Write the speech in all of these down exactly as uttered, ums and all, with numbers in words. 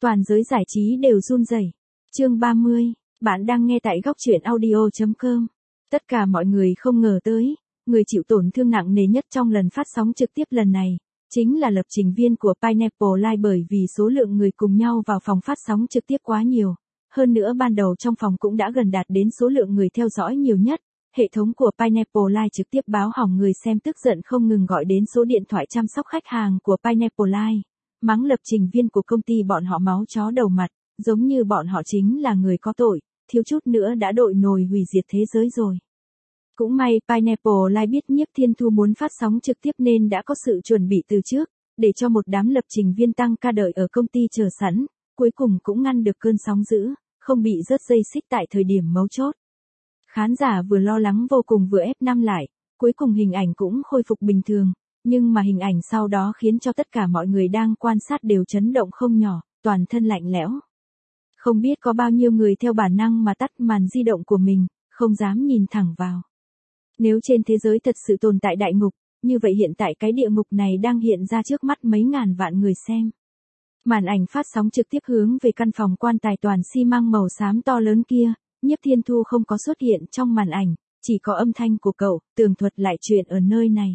Toàn giới giải trí đều run rẩy. Chương ba mươi, bạn đang nghe tại góc truyện audio chấm com. Tất cả mọi người không ngờ tới, người chịu tổn thương nặng nề nhất trong lần phát sóng trực tiếp lần này, chính là lập trình viên của Pineapple Live, bởi vì số lượng người cùng nhau vào phòng phát sóng trực tiếp quá nhiều. Hơn nữa ban đầu trong phòng cũng đã gần đạt đến số lượng người theo dõi nhiều nhất. Hệ thống của Pineapple Live trực tiếp báo hỏng, người xem tức giận không ngừng gọi đến số điện thoại chăm sóc khách hàng của Pineapple Live, mắng lập trình viên của công ty bọn họ máu chó đầu mặt, giống như bọn họ chính là người có tội, thiếu chút nữa đã đội nồi hủy diệt thế giới rồi. Cũng may Pineapple Live biết Nhiếp Thiên Thu muốn phát sóng trực tiếp nên đã có sự chuẩn bị từ trước, để cho một đám lập trình viên tăng ca đợi ở công ty chờ sẵn, cuối cùng cũng ngăn được cơn sóng dữ, không bị rớt dây xích tại thời điểm mấu chốt. Khán giả vừa lo lắng vô cùng vừa ép năm lại, cuối cùng hình ảnh cũng khôi phục bình thường, nhưng mà hình ảnh sau đó khiến cho tất cả mọi người đang quan sát đều chấn động không nhỏ, toàn thân lạnh lẽo. Không biết có bao nhiêu người theo bản năng mà tắt màn di động của mình, không dám nhìn thẳng vào. Nếu trên thế giới thật sự tồn tại đại ngục, như vậy hiện tại cái địa ngục này đang hiện ra trước mắt mấy ngàn vạn người xem. Màn ảnh phát sóng trực tiếp hướng về căn phòng quan tài toàn xi măng màu xám to lớn kia, Nhiếp Thiên Thu không có xuất hiện trong màn ảnh, chỉ có âm thanh của cậu, tường thuật lại chuyện ở nơi này.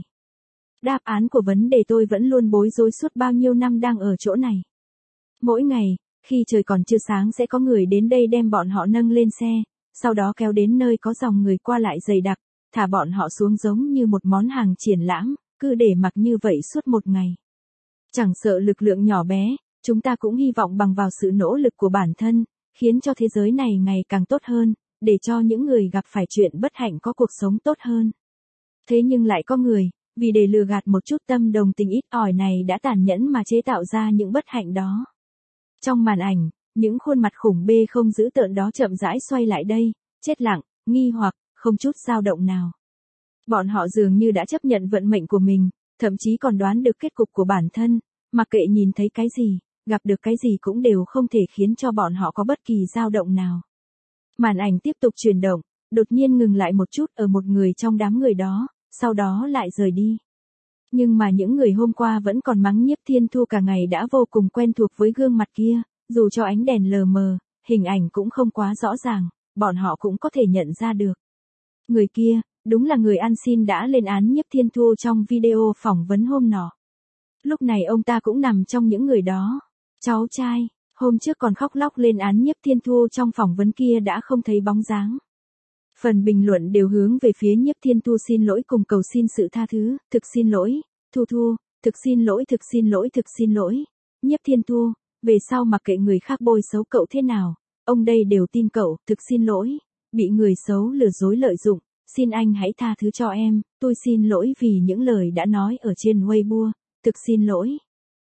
Đáp án của vấn đề tôi vẫn luôn bối rối suốt bao nhiêu năm đang ở chỗ này. Mỗi ngày, khi trời còn chưa sáng sẽ có người đến đây đem bọn họ nâng lên xe, sau đó kéo đến nơi có dòng người qua lại dày đặc, thả bọn họ xuống giống như một món hàng triển lãm, cứ để mặc như vậy suốt một ngày. Chẳng sợ lực lượng nhỏ bé, chúng ta cũng hy vọng bằng vào sự nỗ lực của bản thân, khiến cho thế giới này ngày càng tốt hơn, để cho những người gặp phải chuyện bất hạnh có cuộc sống tốt hơn. Thế nhưng lại có người, vì để lừa gạt một chút tâm đồng tình ít ỏi này đã tàn nhẫn mà chế tạo ra những bất hạnh đó. Trong màn ảnh, những khuôn mặt khủng bê không dữ tợn đó chậm rãi xoay lại đây, chết lặng, nghi hoặc, không chút dao động nào. Bọn họ dường như đã chấp nhận vận mệnh của mình, thậm chí còn đoán được kết cục của bản thân, mặc kệ nhìn thấy cái gì, gặp được cái gì cũng đều không thể khiến cho bọn họ có bất kỳ dao động nào. Màn ảnh tiếp tục chuyển động, đột nhiên ngừng lại một chút ở một người trong đám người đó, sau đó lại rời đi. Nhưng mà những người hôm qua vẫn còn mắng Nhiếp Thiên Thu cả ngày đã vô cùng quen thuộc với gương mặt kia, dù cho ánh đèn lờ mờ, hình ảnh cũng không quá rõ ràng, bọn họ cũng có thể nhận ra được. Người kia, đúng là người ăn xin đã lên án Nhiếp Thiên Thu trong video phỏng vấn hôm nọ. Lúc này ông ta cũng nằm trong những người đó. Cháu trai, hôm trước còn khóc lóc lên án Nhiếp Thiên Thu trong phỏng vấn kia đã không thấy bóng dáng. Phần bình luận đều hướng về phía Nhiếp Thiên Thu xin lỗi cùng cầu xin sự tha thứ, thực xin lỗi, Thu Thu, thực xin lỗi thực xin lỗi thực xin lỗi. Nhiếp Thiên Thu, về sau mặc kệ người khác bôi xấu cậu thế nào, ông đây đều tin cậu, thực xin lỗi, bị người xấu lừa dối lợi dụng, xin anh hãy tha thứ cho em, tôi xin lỗi vì những lời đã nói ở trên Weibo, thực xin lỗi.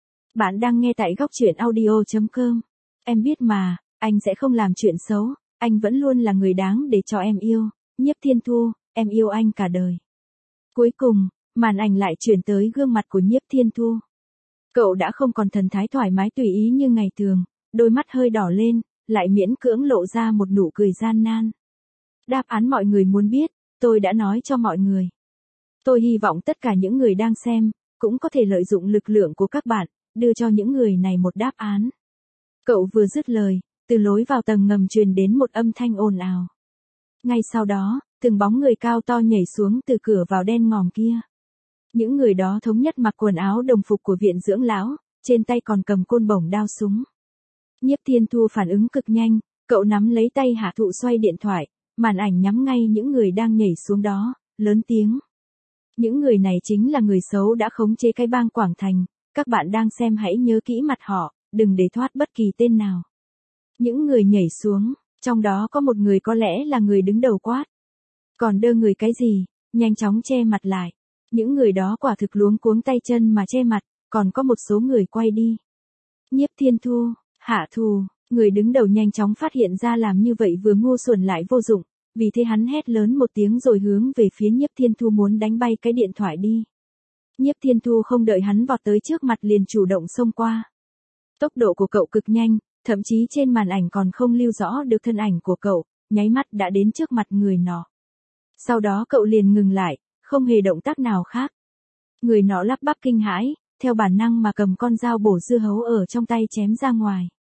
Bạn đang nghe tại góc truyện audio chấm com. Em biết mà, anh sẽ không làm chuyện xấu, anh vẫn luôn là người đáng để cho em yêu. Nhiếp Thiên Thu, em yêu anh cả đời. Cuối cùng, màn ảnh lại chuyển tới gương mặt của Nhiếp Thiên Thu. Cậu đã không còn thần thái thoải mái tùy ý như ngày thường, đôi mắt hơi đỏ lên, lại miễn cưỡng lộ ra một nụ cười gian nan. Đáp án mọi người muốn biết, tôi đã nói cho mọi người. Tôi hy vọng tất cả những người đang xem, cũng có thể lợi dụng lực lượng của các bạn, đưa cho những người này một đáp án. Cậu vừa dứt lời, từ lối vào tầng ngầm truyền đến một âm thanh ồn ào. Ngay sau đó, từng bóng người cao to nhảy xuống từ cửa vào đen ngòm kia. Những người đó thống nhất mặc quần áo đồng phục của viện dưỡng lão, trên tay còn cầm côn bổng đao súng. Nhiếp Thiên Thu phản ứng cực nhanh, cậu nắm lấy tay Hạ Thụ xoay điện thoại, màn ảnh nhắm ngay những người đang nhảy xuống đó, lớn tiếng. Những người này chính là người xấu đã khống chế cái bang Quảng Thành, các bạn đang xem hãy nhớ kỹ mặt họ, đừng để thoát bất kỳ tên nào. Những người nhảy xuống, trong đó có một người có lẽ là người đứng đầu quát. Còn đơ người cái gì, nhanh chóng che mặt lại. Những người đó quả thực luống cuống tay chân mà che mặt, còn có một số người quay đi. Nhiếp Thiên Thu, Hạ Thù, người đứng đầu nhanh chóng phát hiện ra làm như vậy vừa ngu xuẩn lại vô dụng, vì thế hắn hét lớn một tiếng rồi hướng về phía Nhiếp Thiên Thu muốn đánh bay cái điện thoại đi. Nhiếp Thiên Thu không đợi hắn vọt tới trước mặt liền chủ động xông qua. Tốc độ của cậu cực nhanh, thậm chí trên màn ảnh còn không lưu rõ được thân ảnh của cậu, nháy mắt đã đến trước mặt người nọ. Sau đó cậu liền ngừng lại, không hề động tác nào khác. Người nọ lắp bắp kinh hãi, theo bản năng mà cầm con dao bổ dưa hấu ở trong tay chém ra ngoài.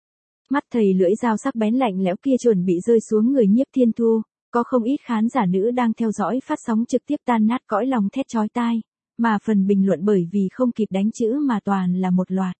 Mắt thầy lưỡi dao sắc bén lạnh lẽo kia chuẩn bị rơi xuống người Nhiếp Thiên Thu, có không ít khán giả nữ đang theo dõi phát sóng trực tiếp tan nát cõi lòng thét chói tai, mà phần bình luận bởi vì không kịp đánh chữ mà toàn là một loạt.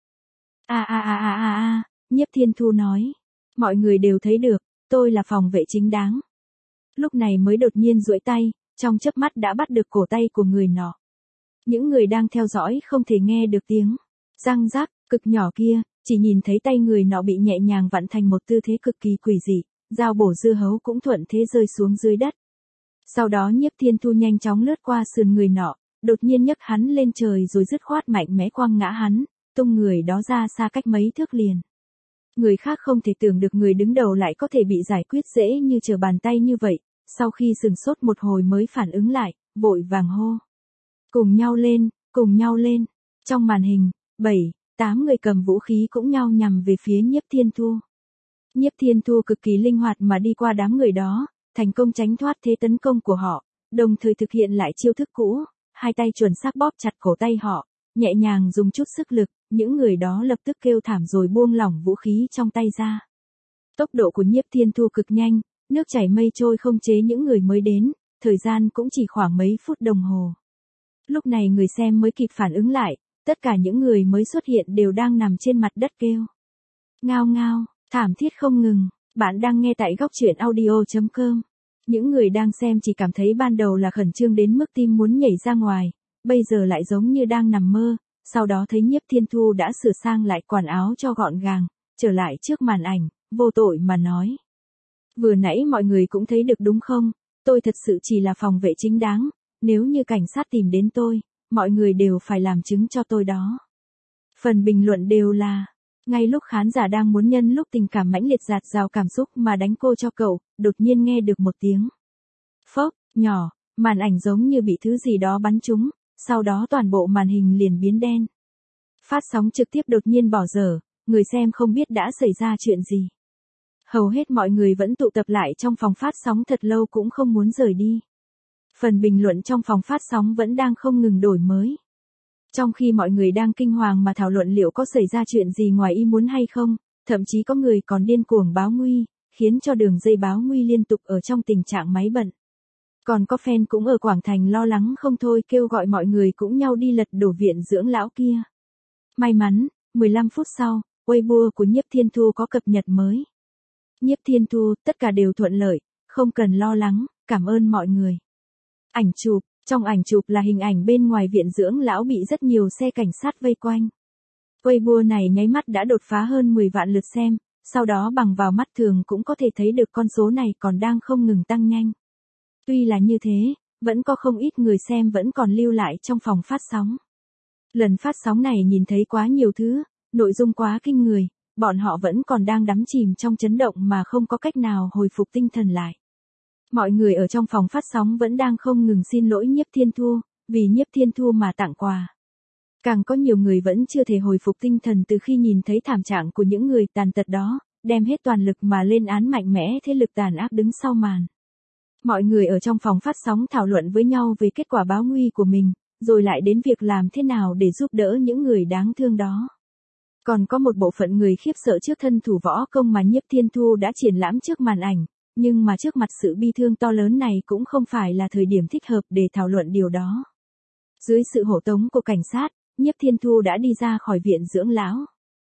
A a a a a a, Nhiếp Thiên Thu nói, mọi người đều thấy được, tôi là phòng vệ chính đáng. Lúc này mới đột nhiên duỗi tay, trong chớp mắt đã bắt được cổ tay của người nọ. Những người đang theo dõi không thể nghe được tiếng răng rắc cực nhỏ kia, chỉ nhìn thấy tay người nọ bị nhẹ nhàng vặn thành một tư thế cực kỳ quỷ dị, dao bổ dưa hấu cũng thuận thế rơi xuống dưới đất. Sau đó Nhiếp Thiên Thu nhanh chóng lướt qua sườn người nọ, đột nhiên nhấc hắn lên trời rồi dứt khoát mạnh mẽ quăng ngã hắn, tung người đó ra xa cách mấy thước liền. Người khác không thể tưởng được người đứng đầu lại có thể bị giải quyết dễ như trở bàn tay như vậy, sau khi sừng sốt một hồi mới phản ứng lại, vội vàng hô. Cùng nhau lên, cùng nhau lên. Trong màn hình, bảy, tám người cầm vũ khí cũng nhau nhằm về phía Nhiếp Thiên Thu. Nhiếp Thiên Thu cực kỳ linh hoạt mà đi qua đám người đó, thành công tránh thoát thế tấn công của họ, đồng thời thực hiện lại chiêu thức cũ, hai tay chuẩn xác bóp chặt cổ tay họ, nhẹ nhàng dùng chút sức lực, những người đó lập tức kêu thảm rồi buông lỏng vũ khí trong tay ra. Tốc độ của Nhiếp Thiên Thu cực nhanh, nước chảy mây trôi không chế những người mới đến, thời gian cũng chỉ khoảng mấy phút đồng hồ. Lúc này người xem mới kịp phản ứng lại, tất cả những người mới xuất hiện đều đang nằm trên mặt đất kêu. Ngao ngao, thảm thiết không ngừng, bạn đang nghe tại góc truyện audio chấm com. Những người đang xem chỉ cảm thấy ban đầu là khẩn trương đến mức tim muốn nhảy ra ngoài, bây giờ lại giống như đang nằm mơ, sau đó thấy Nhiếp Thiên Thu đã sửa sang lại quần áo cho gọn gàng, trở lại trước màn ảnh, vô tội mà nói. Vừa nãy mọi người cũng thấy được đúng không, tôi thật sự chỉ là phòng vệ chính đáng, nếu như cảnh sát tìm đến tôi, mọi người đều phải làm chứng cho tôi đó. Phần bình luận đều là, ngay lúc khán giả đang muốn nhân lúc tình cảm mãnh liệt dạt dào cảm xúc mà đánh cô cho cậu, đột nhiên nghe được một tiếng phốc, nhỏ, màn ảnh giống như bị thứ gì đó bắn trúng, sau đó toàn bộ màn hình liền biến đen. Phát sóng trực tiếp đột nhiên bỏ dở, người xem không biết đã xảy ra chuyện gì. Hầu hết mọi người vẫn tụ tập lại trong phòng phát sóng thật lâu cũng không muốn rời đi. Phần bình luận trong phòng phát sóng vẫn đang không ngừng đổi mới. Trong khi mọi người đang kinh hoàng mà thảo luận liệu có xảy ra chuyện gì ngoài ý muốn hay không, thậm chí có người còn điên cuồng báo nguy, khiến cho đường dây báo nguy liên tục ở trong tình trạng máy bận. Còn có fan cũng ở Quảng Thành lo lắng không thôi kêu gọi mọi người cũng nhau đi lật đổ viện dưỡng lão kia. May mắn, mười lăm phút sau, Weibo của Nhiếp Thiên Thu có cập nhật mới. Nhiếp Thiên Thu, tất cả đều thuận lợi, không cần lo lắng, cảm ơn mọi người. Ảnh chụp, trong ảnh chụp là hình ảnh bên ngoài viện dưỡng lão bị rất nhiều xe cảnh sát vây quanh. Weibo này nháy mắt đã đột phá hơn mười vạn lượt xem, sau đó bằng vào mắt thường cũng có thể thấy được con số này còn đang không ngừng tăng nhanh. Tuy là như thế, vẫn có không ít người xem vẫn còn lưu lại trong phòng phát sóng. Lần phát sóng này nhìn thấy quá nhiều thứ, nội dung quá kinh người, bọn họ vẫn còn đang đắm chìm trong chấn động mà không có cách nào hồi phục tinh thần lại. Mọi người ở trong phòng phát sóng vẫn đang không ngừng xin lỗi Nhiếp Thiên Thu, vì Nhiếp Thiên Thu mà tặng quà. Càng có nhiều người vẫn chưa thể hồi phục tinh thần từ khi nhìn thấy thảm trạng của những người tàn tật đó, đem hết toàn lực mà lên án mạnh mẽ thế lực tàn ác đứng sau màn. Mọi người ở trong phòng phát sóng thảo luận với nhau về kết quả báo nguy của mình, rồi lại đến việc làm thế nào để giúp đỡ những người đáng thương đó. Còn có một bộ phận người khiếp sợ trước thân thủ võ công mà Nhiếp Thiên Thu đã triển lãm trước màn ảnh, nhưng mà trước mặt sự bi thương to lớn này cũng không phải là thời điểm thích hợp để thảo luận điều đó. Dưới sự hộ tống của cảnh sát, Nhiếp Thiên Thu đã đi ra khỏi viện dưỡng lão.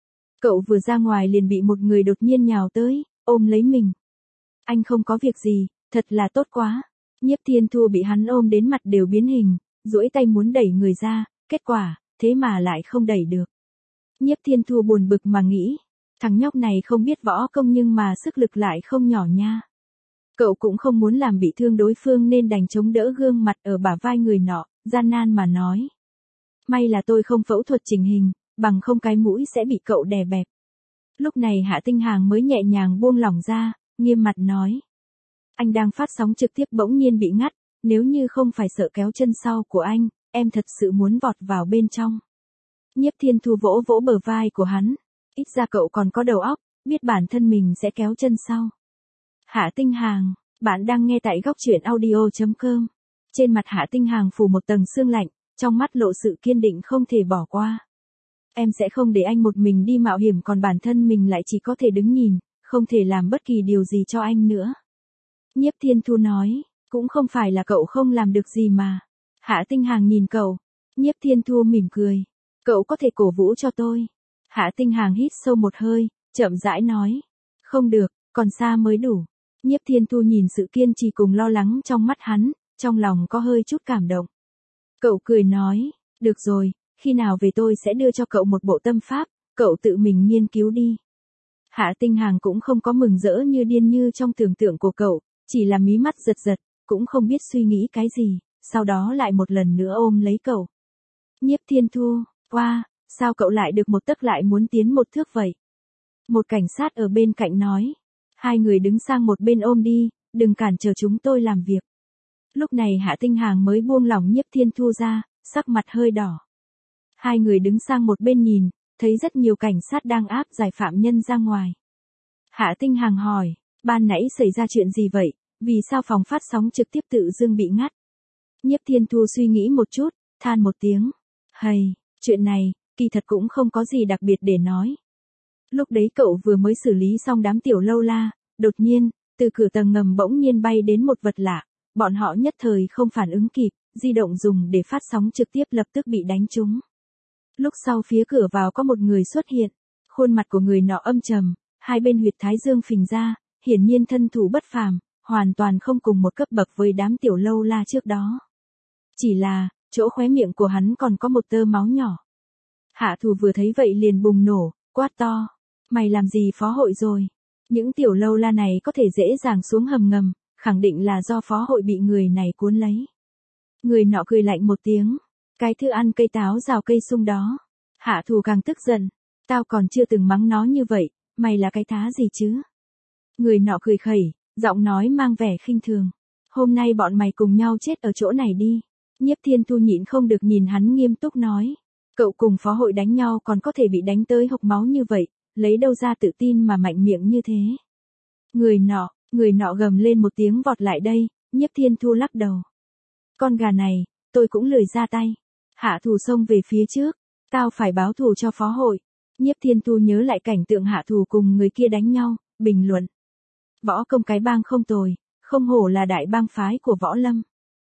Cậu vừa ra ngoài liền bị một người đột nhiên nhào tới, ôm lấy mình. Anh không có việc gì, thật là tốt quá. Nhiếp Thiên Thu bị hắn ôm đến mặt đều biến hình, duỗi tay muốn đẩy người ra, kết quả, thế mà lại không đẩy được. Nhiếp Thiên Thu buồn bực mà nghĩ, thằng nhóc này không biết võ công nhưng mà sức lực lại không nhỏ nha. Cậu cũng không muốn làm bị thương đối phương nên đành chống đỡ gương mặt ở bả vai người nọ, gian nan mà nói. May là tôi không phẫu thuật chỉnh hình, bằng không cái mũi sẽ bị cậu đè bẹp. Lúc này Hạ Tinh Hàng mới nhẹ nhàng buông lỏng ra, nghiêm mặt nói. Anh đang phát sóng trực tiếp bỗng nhiên bị ngắt, nếu như không phải sợ kéo chân sau của anh, em thật sự muốn vọt vào bên trong. Nhiếp Thiên Thu vỗ vỗ bờ vai của hắn, ít ra cậu còn có đầu óc, biết bản thân mình sẽ kéo chân sau. Hạ Tinh Hàng, bạn đang nghe tại góc truyện audio chấm com. Trên mặt Hạ Tinh Hàng phủ một tầng sương lạnh, trong mắt lộ sự kiên định không thể bỏ qua. Em sẽ không để anh một mình đi mạo hiểm còn bản thân mình lại chỉ có thể đứng nhìn, không thể làm bất kỳ điều gì cho anh nữa. Nhiếp Thiên Thu nói, cũng không phải là cậu không làm được gì mà. Hạ Tinh Hàng nhìn cậu. Nhiếp Thiên Thu mỉm cười. Cậu có thể cổ vũ cho tôi. Hạ Tinh Hàng hít sâu một hơi, chậm rãi nói. Không được, còn xa mới đủ. Nhiếp Thiên Thu nhìn sự kiên trì cùng lo lắng trong mắt hắn, trong lòng có hơi chút cảm động. Cậu cười nói, được rồi, khi nào về tôi sẽ đưa cho cậu một bộ tâm pháp, cậu tự mình nghiên cứu đi. Hạ Tinh Hàng cũng không có mừng rỡ như điên như trong tưởng tượng của cậu, chỉ là mí mắt giật giật, cũng không biết suy nghĩ cái gì, sau đó lại một lần nữa ôm lấy cậu. Nhiếp Thiên Thu, qua, sao cậu lại được một tấc lại muốn tiến một thước vậy? Một cảnh sát ở bên cạnh nói. Hai người đứng sang một bên ôm đi, đừng cản trở chúng tôi làm việc. Lúc này Hạ Tinh Hàng mới buông lỏng Nhiếp Thiên Thu ra, sắc mặt hơi đỏ. Hai người đứng sang một bên nhìn, thấy rất nhiều cảnh sát đang áp giải phạm nhân ra ngoài. Hạ Tinh Hàng hỏi, ban nãy xảy ra chuyện gì vậy, vì sao phòng phát sóng trực tiếp tự dưng bị ngắt? Nhiếp Thiên Thu suy nghĩ một chút, than một tiếng. Hầy, chuyện này, kỳ thật cũng không có gì đặc biệt để nói. Lúc đấy cậu vừa mới xử lý xong đám tiểu lâu la, đột nhiên, từ cửa tầng ngầm bỗng nhiên bay đến một vật lạ, bọn họ nhất thời không phản ứng kịp, di động dùng để phát sóng trực tiếp lập tức bị đánh trúng. Lúc sau phía cửa vào có một người xuất hiện, khuôn mặt của người nọ âm trầm, hai bên huyệt thái dương phình ra, hiển nhiên thân thủ bất phàm, hoàn toàn không cùng một cấp bậc với đám tiểu lâu la trước đó. Chỉ là, chỗ khóe miệng của hắn còn có một tơ máu nhỏ. Hạ Thù vừa thấy vậy liền bùng nổ, quát to. Mày làm gì phó hội rồi? Những tiểu lâu la này có thể dễ dàng xuống hầm ngầm, khẳng định là do phó hội bị người này cuốn lấy. Người nọ cười lạnh một tiếng. Cái thứ ăn cây táo rào cây sung đó. Hạ Thù càng tức giận. Tao còn chưa từng mắng nó như vậy, mày là cái thá gì chứ? Người nọ cười khẩy, giọng nói mang vẻ khinh thường. Hôm nay bọn mày cùng nhau chết ở chỗ này đi. Nhiếp Thiên Thu nhịn không được nhìn hắn nghiêm túc nói. Cậu cùng phó hội đánh nhau còn có thể bị đánh tới hộc máu như vậy, lấy đâu ra tự tin mà mạnh miệng như thế. Người nọ, người nọ gầm lên một tiếng vọt lại đây, Nhiếp Thiên Thu lắc đầu. Con gà này, tôi cũng lười ra tay. Hạ Thù xông về phía trước, tao phải báo thù cho phó hội. Nhiếp Thiên Thu nhớ lại cảnh tượng Hạ Thù cùng người kia đánh nhau, bình luận. Võ công cái bang không tồi, không hổ là đại bang phái của võ lâm.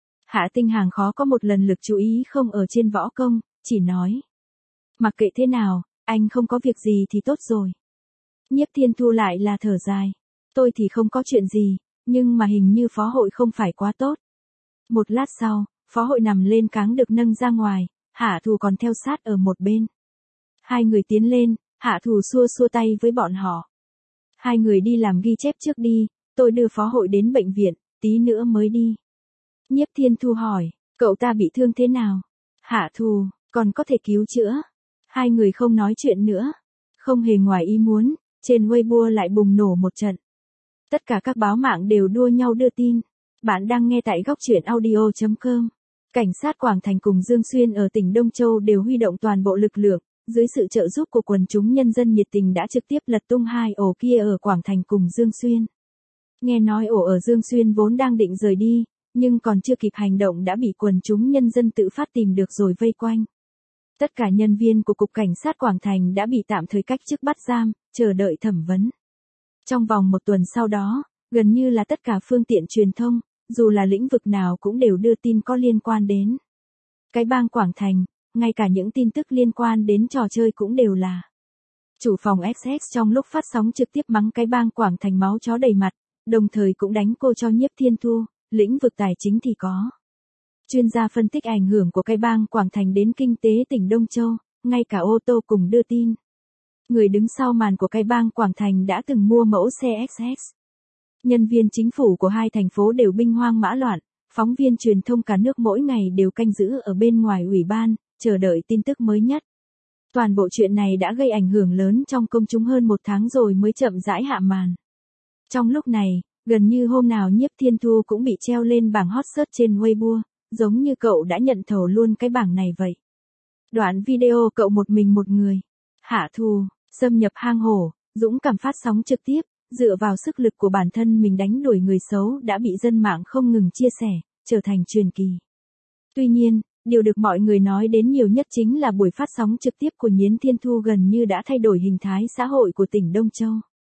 Hạ Tinh Hàng khó có một lần lực chú ý không ở trên võ công, chỉ nói. Mặc kệ thế nào, anh không có việc gì thì tốt rồi. Nhiếp Thiên Thu lại là thở dài. Tôi thì không có chuyện gì, nhưng mà hình như phó hội không phải quá tốt. Một lát sau, phó hội nằm lên cáng được nâng ra ngoài, Hạ Thù còn theo sát ở một bên. Hai người tiến lên, Hạ Thù xua xua tay với bọn họ. Hai người đi làm ghi chép trước đi, tôi đưa phó hội đến bệnh viện, tí nữa mới đi. Nhiếp Thiên Thu hỏi, cậu ta bị thương thế nào? Hạ Thù, còn có thể cứu chữa. Hai người không nói chuyện nữa. Không hề ngoài ý muốn, trên Weibo lại bùng nổ một trận. Tất cả các báo mạng đều đua nhau đưa tin. Bạn đang nghe tại góc truyện audio chấm com. Cảnh sát Quảng Thành cùng Dương Xuyên ở tỉnh Đông Châu đều huy động toàn bộ lực lượng, dưới sự trợ giúp của quần chúng nhân dân nhiệt tình đã trực tiếp lật tung hai ổ kia ở Quảng Thành cùng Dương Xuyên. Nghe nói ổ ở Dương Xuyên vốn đang định rời đi, nhưng còn chưa kịp hành động đã bị quần chúng nhân dân tự phát tìm được rồi vây quanh. Tất cả nhân viên của Cục Cảnh sát Quảng Thành đã bị tạm thời cách chức bắt giam, chờ đợi thẩm vấn. Trong vòng một tuần sau đó, gần như là tất cả phương tiện truyền thông, dù là lĩnh vực nào cũng đều đưa tin có liên quan đến cái bang Quảng Thành, ngay cả những tin tức liên quan đến trò chơi cũng đều là. Chủ phòng ét ét trong lúc phát sóng trực tiếp mắng cái bang Quảng Thành máu chó đầy mặt, đồng thời cũng đánh cô cho Nhiếp Thiên Thu, lĩnh vực tài chính thì có. Chuyên gia phân tích ảnh hưởng của cái bang Quảng Thành đến kinh tế tỉnh Đông Châu, ngay cả ô tô cùng đưa tin. Người đứng sau màn của cái bang Quảng Thành đã từng mua mẫu xe ét ét. Nhân viên chính phủ của hai thành phố đều binh hoang mã loạn, phóng viên truyền thông cả nước mỗi ngày đều canh giữ ở bên ngoài ủy ban, chờ đợi tin tức mới nhất. Toàn bộ chuyện này đã gây ảnh hưởng lớn trong công chúng hơn một tháng rồi mới chậm rãi hạ màn. Trong lúc này, gần như hôm nào Nhiếp Thiên Thu cũng bị treo lên bảng hot search trên Weibo, giống như cậu đã nhận thầu luôn cái bảng này vậy. Đoạn video cậu một mình một người. Hạ Thù, xâm nhập hang hổ, dũng cảm phát sóng trực tiếp, dựa vào sức lực của bản thân mình đánh đuổi người xấu đã bị dân mạng không ngừng chia sẻ, trở thành truyền kỳ. Tuy nhiên, điều được mọi người nói đến nhiều nhất chính là buổi phát sóng trực tiếp của Nhiếp Thiên Thu gần như đã thay đổi hình thái xã hội của tỉnh Đông Châu.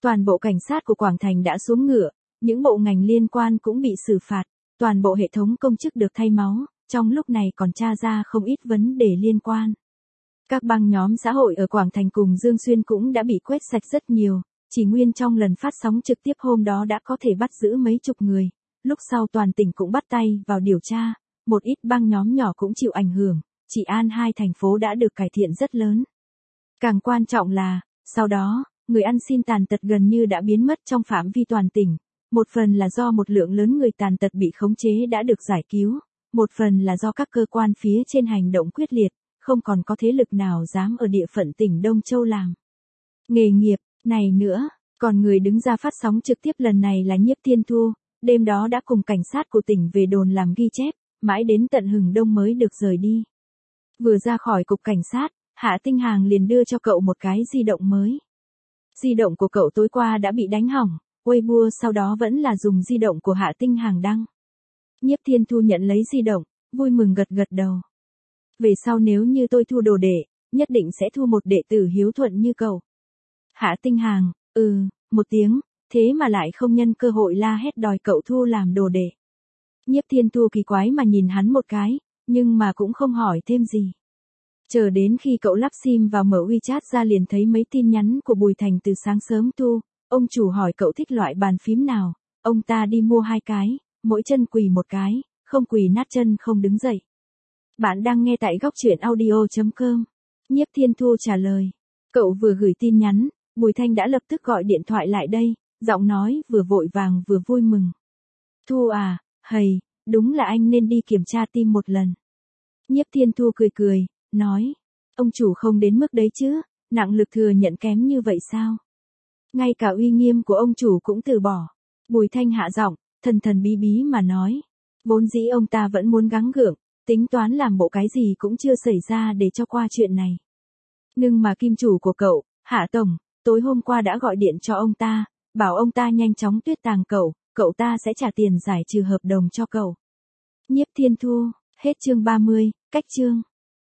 Toàn bộ cảnh sát của Quảng Thành đã xuống ngựa, những bộ ngành liên quan cũng bị xử phạt, toàn bộ hệ thống công chức được thay máu, trong lúc này còn tra ra không ít vấn đề liên quan. Các băng nhóm xã hội ở Quảng Thành cùng Dương Xuyên cũng đã bị quét sạch rất nhiều, chỉ nguyên trong lần phát sóng trực tiếp hôm đó đã có thể bắt giữ mấy chục người, lúc sau toàn tỉnh cũng bắt tay vào điều tra, một ít băng nhóm nhỏ cũng chịu ảnh hưởng, trị an hai thành phố đã được cải thiện rất lớn. Càng quan trọng là, sau đó, người ăn xin tàn tật gần như đã biến mất trong phạm vi toàn tỉnh, một phần là do một lượng lớn người tàn tật bị khống chế đã được giải cứu, một phần là do các cơ quan phía trên hành động quyết liệt, không còn có thế lực nào dám ở địa phận tỉnh Đông Châu làm nghề nghiệp này nữa. Còn người đứng ra phát sóng trực tiếp lần này là Nhiếp Thiên Thu, đêm đó đã cùng cảnh sát của tỉnh về đồn làm ghi chép, mãi đến tận hừng đông mới được rời đi. Vừa ra khỏi cục cảnh sát, Hạ Tinh Hàng liền đưa cho cậu một cái di động mới. Di động của cậu tối qua đã bị đánh hỏng, Weibo sau đó vẫn là dùng di động của Hạ Tinh Hàng đăng. Nhiếp Thiên Thu nhận lấy di động, vui mừng gật gật đầu. Về sau nếu như tôi thu đồ đệ, nhất định sẽ thu một đệ tử hiếu thuận như cậu. Hạ Tinh Hàng, ừ, một tiếng, thế mà lại không nhân cơ hội la hét đòi cậu thu làm đồ đệ. Nhiếp Thiên Thu kỳ quái mà nhìn hắn một cái, nhưng mà cũng không hỏi thêm gì. Chờ đến khi cậu lắp sim vào mở WeChat ra liền thấy mấy tin nhắn của Bùi Thành từ sáng sớm tu, ông chủ hỏi cậu thích loại bàn phím nào, ông ta đi mua hai cái, mỗi chân quỳ một cái, không quỳ nát chân không đứng dậy. Bạn đang nghe tại góc truyện audio chấm com. Nhiếp Thiên Thu trả lời. Cậu vừa gửi tin nhắn, Bùi Thanh đã lập tức gọi điện thoại lại đây, giọng nói vừa vội vàng vừa vui mừng. Thu à, hầy, đúng là anh nên đi kiểm tra tim một lần. Nhiếp Thiên Thu cười cười, nói, ông chủ không đến mức đấy chứ, nặng lực thừa nhận kém như vậy sao? Ngay cả uy nghiêm của ông chủ cũng từ bỏ. Bùi Thanh hạ giọng, thần thần bí bí mà nói. Vốn dĩ ông ta vẫn muốn gắng gượng, tính toán làm bộ cái gì cũng chưa xảy ra để cho qua chuyện này. Nhưng mà kim chủ của cậu, Hạ Tổng, tối hôm qua đã gọi điện cho ông ta, bảo ông ta nhanh chóng tuyết tàng cậu, cậu ta sẽ trả tiền giải trừ hợp đồng cho cậu. Nhiếp Thiên Thu, hết chương ba mươi, cách chương.